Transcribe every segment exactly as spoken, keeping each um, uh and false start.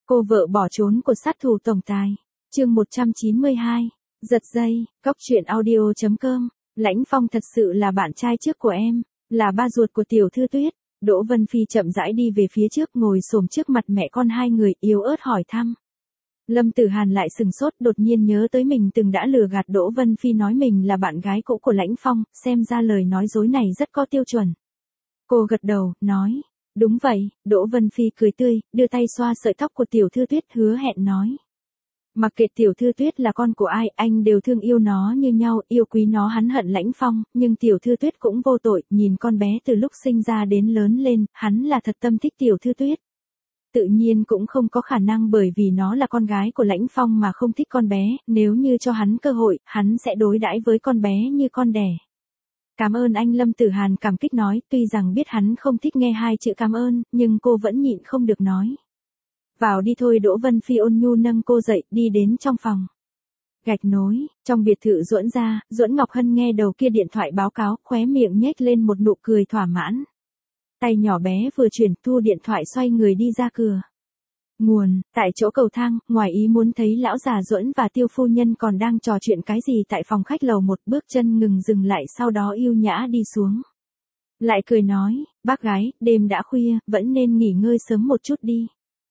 Cô vợ bỏ trốn của sát thủ tổng tài. Chương một trăm chín mươi hai. Giật dây. Cóc truyện audio chấm com. Lãnh Phong thật sự là bạn trai trước của em, là ba ruột của tiểu thư Tuyết. Đỗ Vân Phi chậm rãi đi về phía trước, ngồi xổm trước mặt mẹ con hai người, yếu ớt hỏi thăm. Lâm Tử Hàn lại sừng sốt, đột nhiên nhớ tới mình từng đã lừa gạt Đỗ Vân Phi nói mình là bạn gái cũ của Lãnh Phong, xem ra lời nói dối này rất có tiêu chuẩn. Cô gật đầu, nói, đúng vậy. Đỗ Vân Phi cười tươi, đưa tay xoa sợi tóc của tiểu thư Tuyết, hứa hẹn nói. Mặc kệ tiểu thư Tuyết là con của ai, anh đều thương yêu nó như nhau, yêu quý nó. Hắn hận Lãnh Phong, nhưng tiểu thư Tuyết cũng vô tội, nhìn con bé từ lúc sinh ra đến lớn lên, hắn là thật tâm thích tiểu thư Tuyết. Tự nhiên cũng không có khả năng bởi vì nó là con gái của Lãnh Phong mà không thích con bé, nếu như cho hắn cơ hội, hắn sẽ đối đãi với con bé như con đẻ. Cảm ơn anh. Lâm Tử Hàn cảm kích nói, tuy rằng biết hắn không thích nghe hai chữ cảm ơn, nhưng cô vẫn nhịn không được nói. Vào đi thôi. Đỗ Vân Phi ôn nhu nâng cô dậy, đi đến trong phòng. Gạch nối, trong biệt thự Duẫn gia, Duẫn Ngọc Hân nghe đầu kia điện thoại báo cáo, khóe miệng nhếch lên một nụ cười thỏa mãn. Tay nhỏ bé vừa chuyển, thu điện thoại xoay người đi ra cửa. Nguồn, tại chỗ cầu thang, ngoài ý muốn thấy lão già Duẫn và Tiêu phu nhân còn đang trò chuyện cái gì tại phòng khách lầu một, bước chân ngừng dừng lại, sau đó yêu nhã đi xuống. Lại cười nói, bác gái, đêm đã khuya, vẫn nên nghỉ ngơi sớm một chút đi.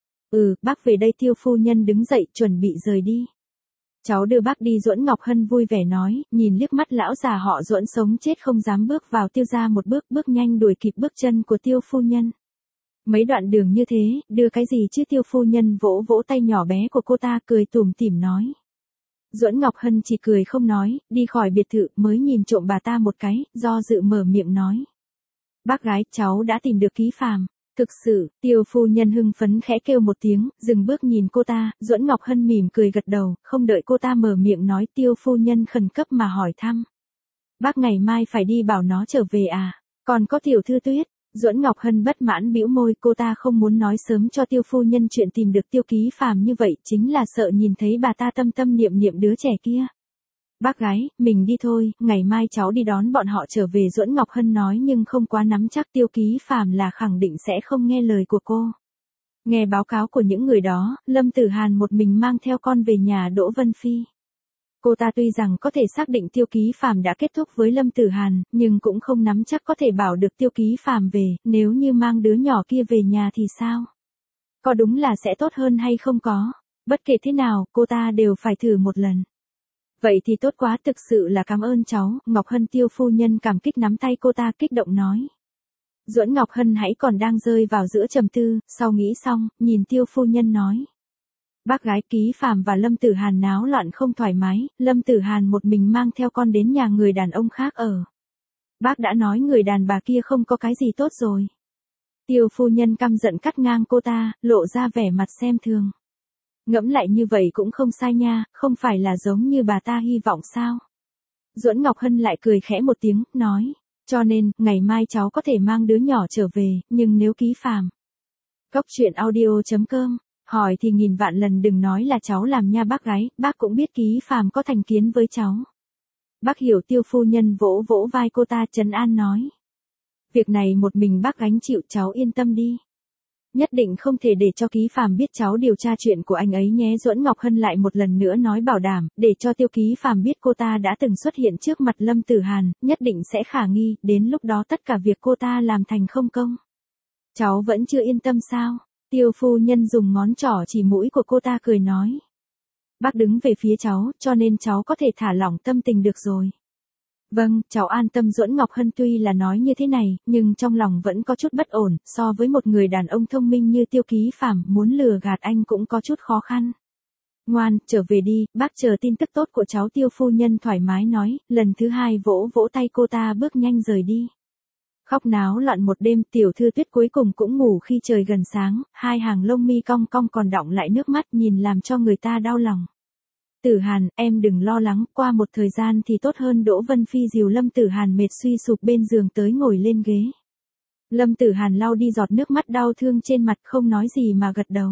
Ừ, bác về đây. Tiêu phu nhân đứng dậy, chuẩn bị rời đi. Cháu đưa bác đi. Duẫn Ngọc Hân vui vẻ nói, nhìn liếc mắt lão già họ Duẫn sống chết không dám bước vào Tiêu gia một bước, bước nhanh đuổi kịp bước chân của Tiêu phu nhân. Mấy đoạn đường như thế, đưa cái gì chứ? Tiêu phu nhân vỗ vỗ tay nhỏ bé của cô ta, cười tủm tỉm nói. Duẫn Ngọc Hân chỉ cười không nói, đi khỏi biệt thự, mới nhìn trộm bà ta một cái, do dự mở miệng nói. Bác gái, cháu đã tìm được Ký Phàm. Thực sự. Tiêu phu nhân hưng phấn khẽ kêu một tiếng, dừng bước nhìn cô ta. Duẫn Ngọc Hân mỉm cười gật đầu, không đợi cô ta mở miệng nói, Tiêu phu nhân khẩn cấp mà hỏi thăm. Bác ngày mai phải đi bảo nó trở về à? Còn có tiểu thư Tuyết. Duẫn Ngọc Hân bất mãn bĩu môi, cô ta không muốn nói sớm cho Tiêu phu nhân chuyện tìm được Tiêu Ký Phàm như vậy, chính là sợ nhìn thấy bà ta tâm tâm niệm niệm đứa trẻ kia. Bác gái, mình đi thôi, ngày mai cháu đi đón bọn họ trở về. Duẫn Ngọc Hân nói nhưng không quá nắm chắc. Tiêu Ký Phàm là khẳng định sẽ không nghe lời của cô. Nghe báo cáo của những người đó, Lâm Tử Hàn một mình mang theo con về nhà Đỗ Vân Phi. Cô ta tuy rằng có thể xác định Tiêu Ký Phàm đã kết thúc với Lâm Tử Hàn, nhưng cũng không nắm chắc có thể bảo được Tiêu Ký Phàm về, nếu như mang đứa nhỏ kia về nhà thì sao? Có đúng là sẽ tốt hơn hay không có? Bất kể thế nào, cô ta đều phải thử một lần. Vậy thì tốt quá, thực sự là cảm ơn cháu. Ngọc Hân. Tiêu phu nhân cảm kích nắm tay cô ta, kích động nói. Duẫn Ngọc Hân hãy còn đang rơi vào giữa trầm tư, sau nghĩ xong, nhìn Tiêu phu nhân nói. Bác gái, Ký Phàm và Lâm Tử Hàn náo loạn không thoải mái, Lâm Tử Hàn một mình mang theo con đến nhà người đàn ông khác ở. Bác đã nói người đàn bà kia không có cái gì tốt rồi. Tiêu phu nhân căm giận cắt ngang cô ta, lộ ra vẻ mặt xem thường. Ngẫm lại như vậy cũng không sai nha, không phải là giống như bà ta hy vọng sao? Duẫn Ngọc Hân lại cười khẽ một tiếng, nói, cho nên, ngày mai cháu có thể mang đứa nhỏ trở về, nhưng nếu Ký Phàm. Cóc truyện audio chấm com, hỏi thì nghìn vạn lần đừng nói là cháu làm nha bác gái, bác cũng biết Ký Phàm có thành kiến với cháu. Bác hiểu. Tiêu phu nhân vỗ vỗ vai cô ta, trấn an nói. Việc này một mình bác gánh chịu, cháu yên tâm đi. Nhất định không thể để cho Ký Phàm biết cháu điều tra chuyện của anh ấy nhé. Duẫn Ngọc Hân lại một lần nữa nói bảo đảm, để cho Tiêu Ký Phàm biết cô ta đã từng xuất hiện trước mặt Lâm Tử Hàn, nhất định sẽ khả nghi, đến lúc đó tất cả việc cô ta làm thành không công. Cháu vẫn chưa yên tâm sao? Tiêu phu nhân dùng ngón trỏ chỉ mũi của cô ta, cười nói. Bác đứng về phía cháu, cho nên cháu có thể thả lỏng tâm tình được rồi. Vâng, cháu an tâm. Duẫn Ngọc Hân tuy là nói như thế này, nhưng trong lòng vẫn có chút bất ổn, so với một người đàn ông thông minh như Tiêu Ký Phàm, muốn lừa gạt anh cũng có chút khó khăn. Ngoan, trở về đi, bác chờ tin tức tốt của cháu. Tiêu phu nhân thoải mái nói, lần thứ hai vỗ vỗ tay cô ta, bước nhanh rời đi. Khóc náo loạn một đêm, tiểu thư Tuyết cuối cùng cũng ngủ khi trời gần sáng, hai hàng lông mi cong cong còn đọng lại nước mắt, nhìn làm cho người ta đau lòng. Tử Hàn, em đừng lo lắng, qua một thời gian thì tốt hơn. Đỗ Vân Phi dìu Lâm Tử Hàn mệt suy sụp bên giường tới, ngồi lên ghế. Lâm Tử Hàn lau đi giọt nước mắt đau thương trên mặt, không nói gì mà gật đầu.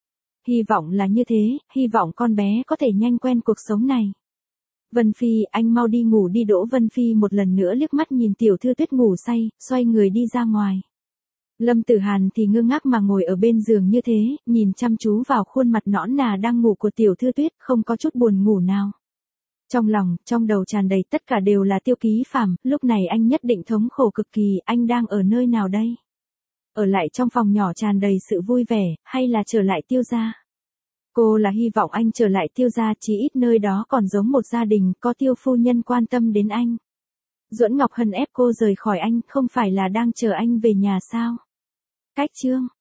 Hy vọng là như thế, hy vọng con bé có thể nhanh quen cuộc sống này. Vân Phi, anh mau đi ngủ đi. Đỗ Vân Phi một lần nữa liếc mắt nhìn tiểu thư Tuyết ngủ say, xoay người đi ra ngoài. Lâm Tử Hàn thì ngơ ngác mà ngồi ở bên giường như thế, nhìn chăm chú vào khuôn mặt nõn nà đang ngủ của Tiểu Thư Tuyết, không có chút buồn ngủ nào. Trong lòng, trong đầu tràn đầy tất cả đều là Tiêu Ký Phàm, lúc này anh nhất định thống khổ cực kỳ, anh đang ở nơi nào đây? Ở lại trong phòng nhỏ tràn đầy sự vui vẻ, hay là trở lại Tiêu gia? Cô là hy vọng anh trở lại Tiêu gia, chí ít nơi đó còn giống một gia đình, có Tiêu phu nhân quan tâm đến anh. Duẫn Ngọc Hân ép cô rời khỏi anh, không phải là đang chờ anh về nhà sao? Cách chương